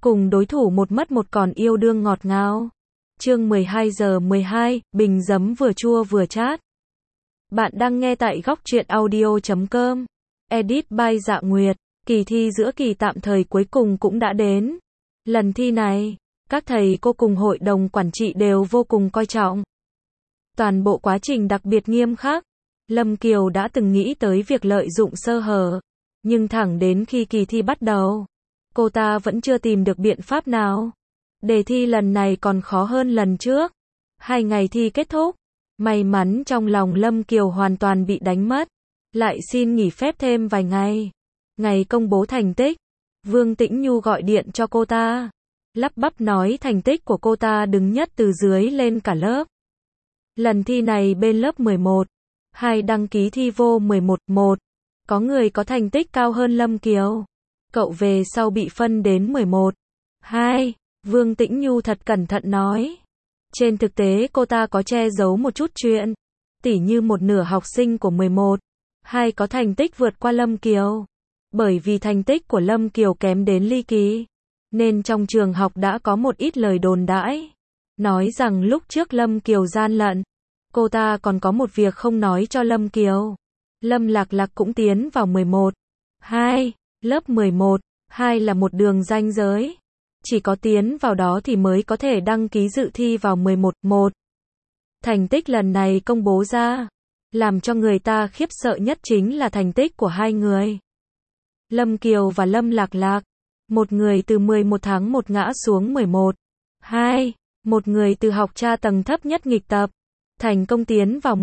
cùng đối thủ một mất một còn yêu đương ngọt ngào. Chương 12:12, bình giấm vừa chua vừa chát. Bạn đang nghe tại góc truyện audio.com. Edit by Dạ Nguyệt. Kỳ thi giữa kỳ tạm thời cuối cùng cũng đã đến. Lần thi này, các thầy cô cùng hội đồng quản trị đều vô cùng coi trọng. Toàn bộ quá trình đặc biệt nghiêm khắc. Lâm Kiều đã từng nghĩ tới việc lợi dụng sơ hở, nhưng thẳng đến khi kỳ thi bắt đầu, cô ta vẫn chưa tìm được biện pháp nào. Đề thi lần này còn khó hơn lần trước. 2 ngày thi kết thúc, may mắn trong lòng Lâm Kiều hoàn toàn bị đánh mất, lại xin nghỉ phép thêm vài ngày. Ngày công bố thành tích, Vương Tĩnh Nhu gọi điện cho cô ta, lắp bắp nói thành tích của cô ta đứng nhất từ dưới lên cả lớp. Lần thi này bên lớp 11, 2 đăng ký thi vô 11-1, có người có thành tích cao hơn Lâm Kiều. Cậu về sau bị phân đến 11-2, Vương Tĩnh Nhu thật cẩn thận nói. Trên thực tế cô ta có che giấu một chút chuyện, tỉ như một nửa học sinh của 11-2 có thành tích vượt qua Lâm Kiều. Bởi vì thành tích của Lâm Kiều kém đến ly kỳ, nên trong trường học đã có một ít lời đồn đãi, nói rằng lúc trước Lâm Kiều gian lận. Cô ta còn có một việc không nói cho Lâm Kiều. Lâm Lạc Lạc cũng tiến vào 11-2, lớp 11-2 là một đường ranh giới. Chỉ có tiến vào đó thì mới có thể đăng ký dự thi vào 11-1. Thành tích lần này công bố ra, làm cho người ta khiếp sợ nhất chính là thành tích của 2 người. Lâm Kiều và Lâm Lạc Lạc, một người từ 11 tháng 1 ngã xuống 11-2, một người từ học tra tầng thấp nhất nghịch tập, thành công tiến vào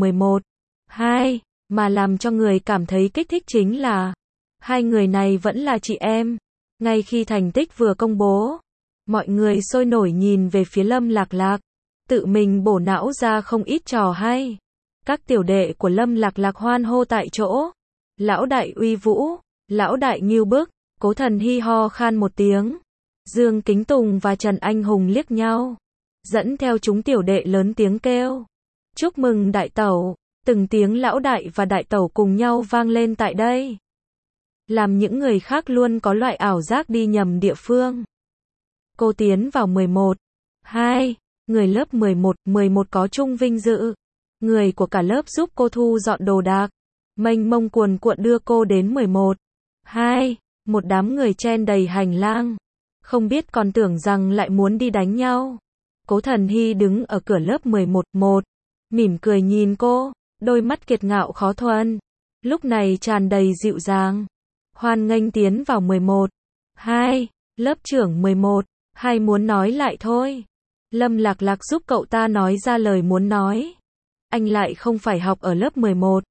11-2, mà làm cho người cảm thấy kích thích chính là 2 người này vẫn là chị em. Ngay khi thành tích vừa công bố, mọi người sôi nổi nhìn về phía Lâm Lạc Lạc, tự mình bổ não ra không ít trò hay. Các tiểu đệ của Lâm Lạc Lạc hoan hô tại chỗ. Lão đại uy vũ, lão đại ngưu bức, Cố Thần Hy ho khan một tiếng. Dương Kính Tùng và Trần Anh Hùng liếc nhau, dẫn theo chúng tiểu đệ lớn tiếng kêu chúc mừng đại tẩu. Từng tiếng lão đại và đại tẩu cùng nhau vang lên tại đây, làm những người khác luôn có loại ảo giác đi nhầm địa phương. Cô tiến vào 11-2, người lớp 11-11 có chung vinh dự. Người của cả lớp giúp cô thu dọn đồ đạc, mênh mông cuồn cuộn đưa cô đến 11-2, một đám người chen đầy hành lang, không biết còn tưởng rằng lại muốn đi đánh nhau. Cố Thần Hy đứng ở cửa lớp 11-1, mỉm cười nhìn cô, đôi mắt kiệt ngạo khó thuần, lúc này tràn đầy dịu dàng. Hoan nghênh tiến vào 11-2, lớp trưởng 11-2 muốn nói lại thôi. Lâm Lạc Lạc giúp cậu ta nói ra lời muốn nói. Anh lại không phải học ở lớp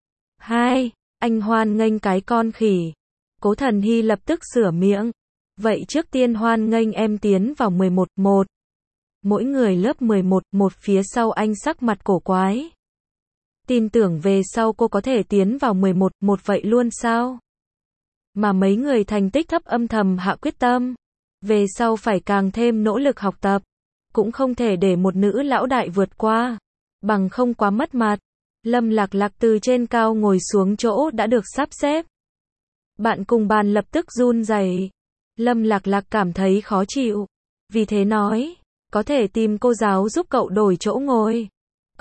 11-2, anh hoan nghênh cái con khỉ. Cố Thần Hy lập tức sửa miệng. Vậy trước tiên hoan nghênh em tiến vào 11-1. Mỗi người lớp 11-1 phía sau anh sắc mặt cổ quái. Tin tưởng về sau cô có thể tiến vào 11-1 vậy luôn sao? Mà mấy người thành tích thấp âm thầm hạ quyết tâm, về sau phải càng thêm nỗ lực học tập, cũng không thể để một nữ lão đại vượt qua, bằng không quá mất mặt. Lâm Lạc Lạc từ trên cao ngồi xuống chỗ đã được sắp xếp. Bạn cùng bàn lập tức run rẩy. Lâm Lạc Lạc cảm thấy khó chịu, vì thế nói, có thể tìm cô giáo giúp cậu đổi chỗ ngồi.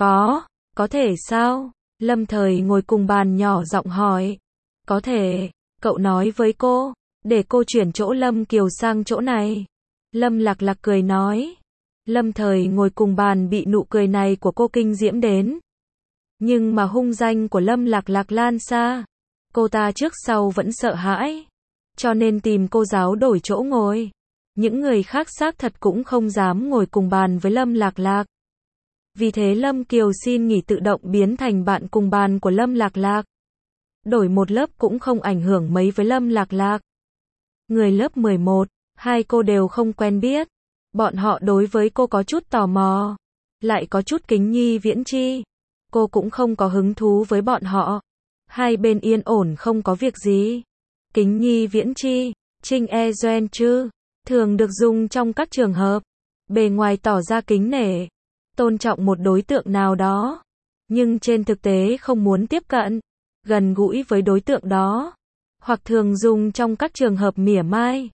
Có thể sao? Lâm Thời ngồi cùng bàn nhỏ giọng hỏi. Có thể, cậu nói với cô, để cô chuyển chỗ Lâm Kiều sang chỗ này. Lâm Lạc Lạc cười nói. Lâm Thời ngồi cùng bàn bị nụ cười này của cô kinh diễm đến. Nhưng mà hung danh của Lâm Lạc Lạc lan xa, cô ta trước sau vẫn sợ hãi, cho nên tìm cô giáo đổi chỗ ngồi. Những người khác xác thật cũng không dám ngồi cùng bàn với Lâm Lạc Lạc. Vì thế Lâm Kiều xin nghỉ tự động biến thành bạn cùng bàn của Lâm Lạc Lạc. Đổi một lớp cũng không ảnh hưởng mấy với Lâm Lạc Lạc. Người lớp 11-2 cô đều không quen biết. Bọn họ đối với cô có chút tò mò, lại có chút kính nhi viễn chi. Cô cũng không có hứng thú với bọn họ. Hai bên yên ổn không có việc gì. Kính nhi viễn chi, Trinh e doen chứ, thường được dùng trong các trường hợp bề ngoài tỏ ra kính nể, tôn trọng một đối tượng nào đó, nhưng trên thực tế không muốn tiếp cận, gần gũi với đối tượng đó, hoặc thường dùng trong các trường hợp mỉa mai.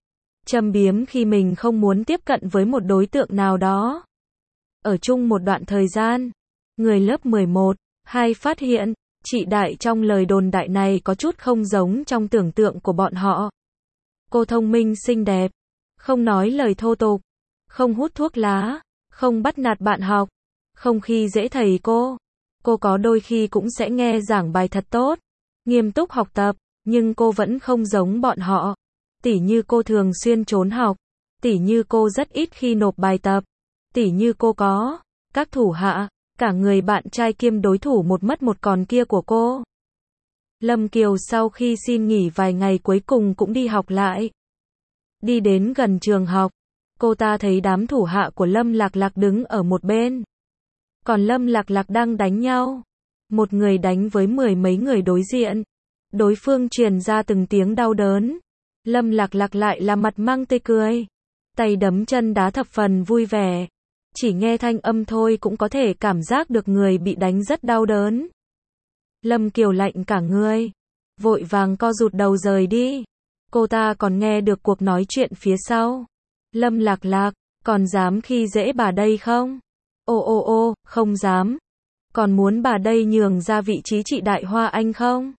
châm biếm khi mình không muốn tiếp cận với một đối tượng nào đó. Ở chung một đoạn thời gian, người lớp 11, 2 phát hiện, chị Đại trong lời đồn đại này có chút không giống trong tưởng tượng của bọn họ. Cô thông minh xinh đẹp, không nói lời thô tục, không hút thuốc lá, không bắt nạt bạn học, không khi dễ thầy cô. Cô có đôi khi cũng sẽ nghe giảng bài thật tốt, nghiêm túc học tập, nhưng cô vẫn không giống bọn họ. Tỉ như cô thường xuyên trốn học, tỉ như cô rất ít khi nộp bài tập, tỉ như cô có các thủ hạ, cả người bạn trai kiêm đối thủ một mất một còn kia của cô. Lâm Kiều sau khi xin nghỉ vài ngày cuối cùng cũng đi học lại. Đi đến gần trường học, cô ta thấy đám thủ hạ của Lâm Lạc Lạc đứng ở một bên. Còn Lâm Lạc Lạc đang đánh nhau. Một người đánh với 10 mấy người đối diện. Đối phương truyền ra từng tiếng đau đớn. Lâm Lạc Lạc lại là mặt mang tươi cười. Tay đấm chân đá thập phần vui vẻ. Chỉ nghe thanh âm thôi cũng có thể cảm giác được người bị đánh rất đau đớn. Lâm Kiều lạnh cả người. Vội vàng co rụt đầu rời đi. Cô ta còn nghe được cuộc nói chuyện phía sau. Lâm Lạc Lạc, còn dám khi dễ bà đây không? Ô, không dám. Còn muốn bà đây nhường ra vị trí chị Đại Hoa Anh không?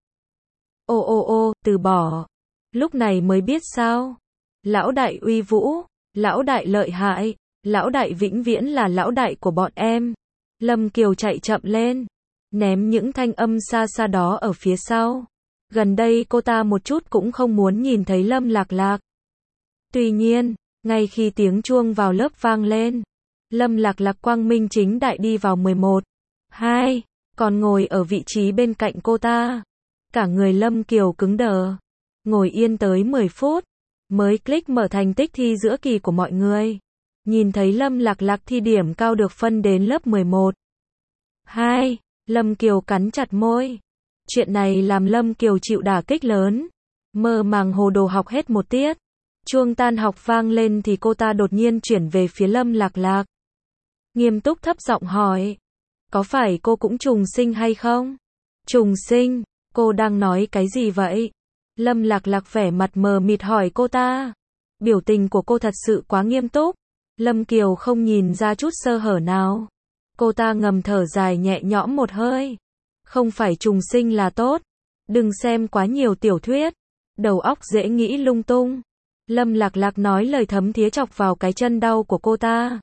Ô, từ bỏ. Lúc này mới biết sao? Lão đại uy vũ, lão đại lợi hại, lão đại vĩnh viễn là lão đại của bọn em. Lâm Kiều chạy chậm lên, ném những thanh âm xa xa đó ở phía sau. Gần đây cô ta một chút cũng không muốn nhìn thấy Lâm Lạc Lạc. Tuy nhiên, ngay khi tiếng chuông vào lớp vang lên, Lâm Lạc Lạc quang minh chính đại đi vào 11, 2, còn ngồi ở vị trí bên cạnh cô ta. Cả người Lâm Kiều cứng đờ, ngồi yên tới 10 phút, mới click mở thành tích thi giữa kỳ của mọi người. Nhìn thấy Lâm Lạc Lạc thi điểm cao được phân đến lớp 11, 2, Lâm Kiều cắn chặt môi. Chuyện này làm Lâm Kiều chịu đả kích lớn, mơ màng hồ đồ học hết một tiết. Chuông tan học vang lên thì cô ta đột nhiên chuyển về phía Lâm Lạc Lạc. Nghiêm túc thấp giọng hỏi, có phải cô cũng trùng sinh hay không? Trùng sinh, cô đang nói cái gì vậy? Lâm Lạc Lạc vẻ mặt mờ mịt hỏi cô ta. Biểu tình của cô thật sự quá nghiêm túc. Lâm Kiều không nhìn ra chút sơ hở nào. Cô ta ngầm thở dài nhẹ nhõm một hơi. Không phải trùng sinh là tốt. Đừng xem quá nhiều tiểu thuyết. Đầu óc dễ nghĩ lung tung. Lâm Lạc Lạc nói lời thấm thía chọc vào cái chân đau của cô ta.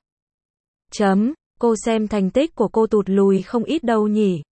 Cô xem thành tích của cô tụt lùi không ít đâu nhỉ.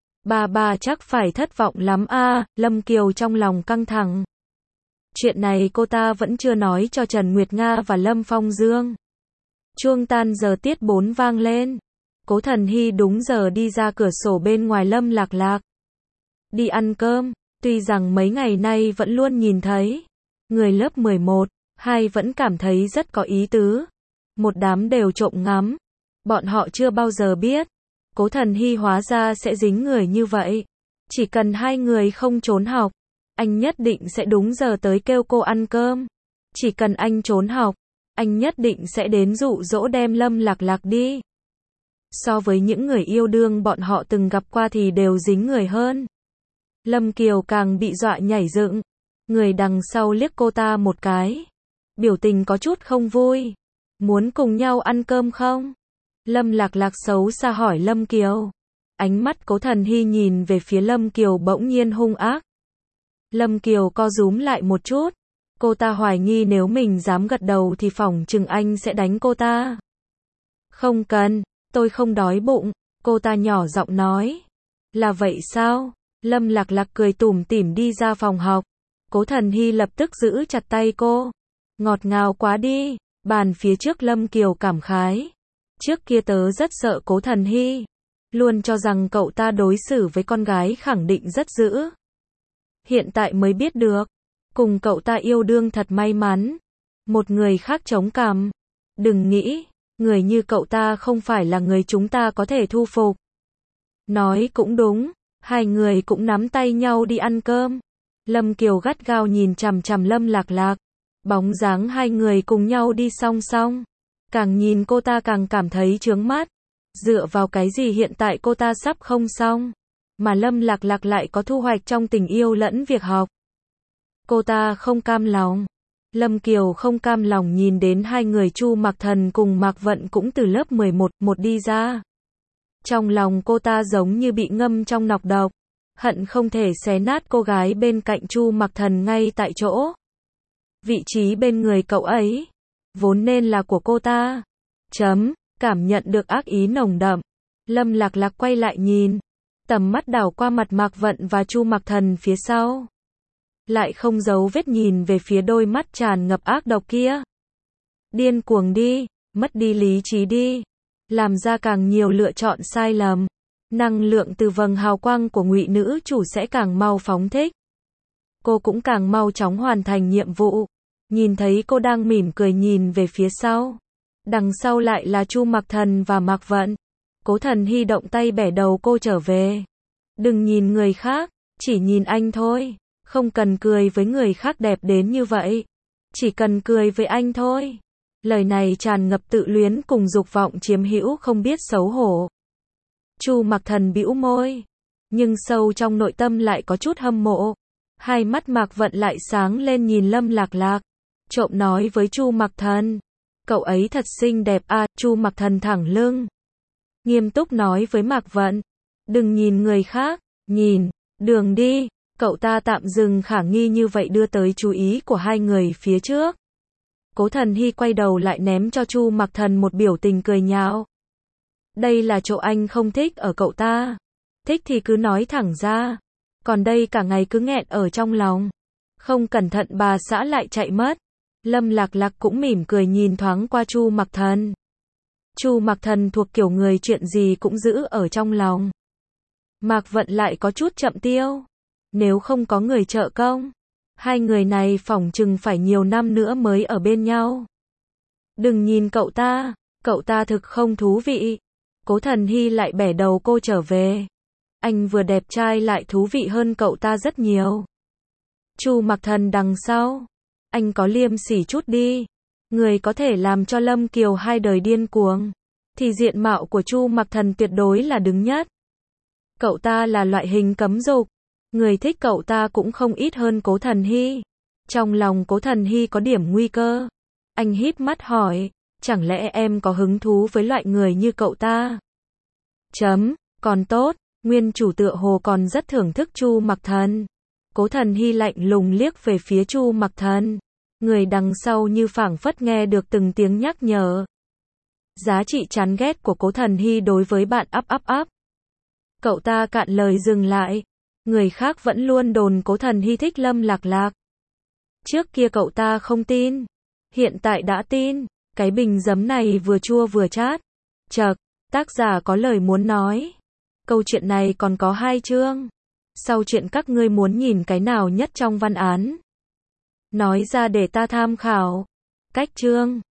Bà chắc phải thất vọng lắm a. Lâm Kiều trong lòng căng thẳng. Chuyện này cô ta vẫn chưa nói cho Trần Nguyệt Nga và Lâm Phong Dương. Chuông tan giờ tiết 4 vang lên. Cố Thần Hy đúng giờ đi ra cửa sổ bên ngoài Lâm Lạc Lạc. Đi ăn cơm, tuy rằng mấy ngày nay vẫn luôn nhìn thấy. Người lớp 11, 2 vẫn cảm thấy rất có ý tứ. Một đám đều trộm ngắm. Bọn họ chưa bao giờ biết. Cố Thần Hy hóa ra sẽ dính người như vậy. Chỉ cần hai người không trốn học, anh nhất định sẽ đúng giờ tới kêu cô ăn cơm. Chỉ cần anh trốn học, anh nhất định sẽ đến dụ dỗ đem Lâm Lạc Lạc đi. So với những người yêu đương bọn họ từng gặp qua thì đều dính người hơn. Lâm Kiều càng bị dọa nhảy dựng. Người đằng sau liếc cô ta một cái. Biểu tình có chút không vui. Muốn cùng nhau ăn cơm không? Lâm Lạc Lạc xấu xa hỏi Lâm Kiều. Ánh mắt Cố Thần Hy nhìn về phía Lâm Kiều bỗng nhiên hung ác. Lâm Kiều co rúm lại một chút. Cô ta hoài nghi nếu mình dám gật đầu thì phỏng chừng anh sẽ đánh cô ta. Không cần, tôi không đói bụng, cô ta nhỏ giọng nói. Là vậy sao? Lâm Lạc Lạc cười tủm tỉm đi ra phòng học. Cố Thần Hy lập tức giữ chặt tay cô. Ngọt ngào quá đi. Bàn phía trước Lâm Kiều cảm khái. Trước kia tớ rất sợ Cố Thần Hy. Luôn cho rằng cậu ta đối xử với con gái khẳng định rất dữ. Hiện tại mới biết được. Cùng cậu ta yêu đương thật may mắn. Một người khác chống cằm. Đừng nghĩ, người như cậu ta không phải là người chúng ta có thể thu phục. Nói cũng đúng. Hai người cũng nắm tay nhau đi ăn cơm. Lâm Kiều gắt gao nhìn chằm chằm Lâm Lạc Lạc. Bóng dáng hai người cùng nhau đi song song. Càng nhìn cô ta càng cảm thấy chướng mắt. Dựa vào cái gì hiện tại cô ta sắp không xong. Mà Lâm Lạc Lạc lại có thu hoạch trong tình yêu lẫn việc học. Cô ta không cam lòng. Lâm Kiều không cam lòng nhìn đến hai người Chu Mặc Thần cùng Mạc Vận cũng từ lớp 11 một đi ra. Trong lòng cô ta giống như bị ngâm trong nọc độc, hận không thể xé nát cô gái bên cạnh Chu Mặc Thần ngay tại chỗ. Vị trí bên người cậu ấy, vốn nên là của cô ta. Cảm nhận được ác ý nồng đậm, Lâm Lạc Lạc quay lại nhìn, tầm mắt đảo qua mặt Mạc Vận và Chu Mặc Thần phía sau. Lại không giấu vết nhìn về phía đôi mắt tràn ngập ác độc kia. Điên cuồng đi, mất đi lý trí đi, làm ra càng nhiều lựa chọn sai lầm. Năng lượng từ vầng hào quang của Ngụy nữ chủ sẽ càng mau phóng thích. Cô cũng càng mau chóng hoàn thành nhiệm vụ. Nhìn thấy cô đang mỉm cười nhìn về phía sau. Đằng sau lại là Chu Mặc Thần và Mạc Vận. Cố Thần Hy động tay bẻ đầu cô trở về. Đừng nhìn người khác, chỉ nhìn anh thôi. Không cần cười với người khác đẹp đến như vậy. Chỉ cần cười với anh thôi. Lời này tràn ngập tự luyến cùng dục vọng chiếm hữu không biết xấu hổ. Chu Mặc Thần bĩu môi, nhưng sâu trong nội tâm lại có chút hâm mộ. Hai mắt Mạc Vận lại sáng lên nhìn Lâm Lạc Lạc, trộm nói với Chu Mặc Thần, cậu ấy thật xinh đẹp à. Chu Mặc Thần thẳng lưng, nghiêm túc nói với Mạc Vận, đừng nhìn người khác, nhìn đường đi. Cậu ta tạm dừng khả nghi như vậy đưa tới chú ý của hai người phía trước. Cố Thần Hy quay đầu lại ném cho Chu Mặc Thần một biểu tình cười nhạo. Đây là chỗ anh không thích ở cậu ta. Thích thì cứ nói thẳng ra. Còn đây cả ngày cứ nghẹn ở trong lòng. Không cẩn thận bà xã lại chạy mất. Lâm Lạc Lạc cũng mỉm cười nhìn thoáng qua Chu Mặc Thần. Chu Mặc Thần thuộc kiểu người chuyện gì cũng giữ ở trong lòng. Mạc Vận lại có chút chậm tiêu. Nếu không có người trợ công, hai người này phỏng chừng phải nhiều năm nữa mới ở bên nhau. Đừng nhìn cậu ta thực không thú vị. Cố Thần Hy lại bẻ đầu cô trở về. Anh vừa đẹp trai lại thú vị hơn cậu ta rất nhiều. Chu Mặc Thần đằng sau, anh có liêm sỉ chút đi. Người có thể làm cho Lâm Kiều hai đời điên cuồng, thì diện mạo của Chu Mặc Thần tuyệt đối là đứng nhất. Cậu ta là loại hình cấm dục. Người thích cậu ta cũng không ít hơn Cố Thần Hy. Trong lòng Cố Thần Hy có điểm nguy cơ. Anh híp mắt hỏi, chẳng lẽ em có hứng thú với loại người như cậu ta? Còn tốt, nguyên chủ tựa hồ còn rất thưởng thức Chu Mặc Thần. Cố Thần Hy lạnh lùng liếc về phía Chu Mặc Thần. Người đằng sau như phảng phất nghe được từng tiếng nhắc nhở. Giá trị chán ghét của Cố Thần Hy đối với bạn ắp. Cậu ta cạn lời dừng lại. Người khác vẫn luôn đồn Cố Thần Hy thích Lâm Lạc Lạc. Trước kia cậu ta không tin, hiện tại đã tin. Cái bình giấm này vừa chua vừa chát. Chậc, tác giả có lời muốn nói. Câu chuyện này còn có 2 chương. Sau chuyện các ngươi muốn nhìn cái nào nhất trong văn án? Nói ra để ta tham khảo. Cách chương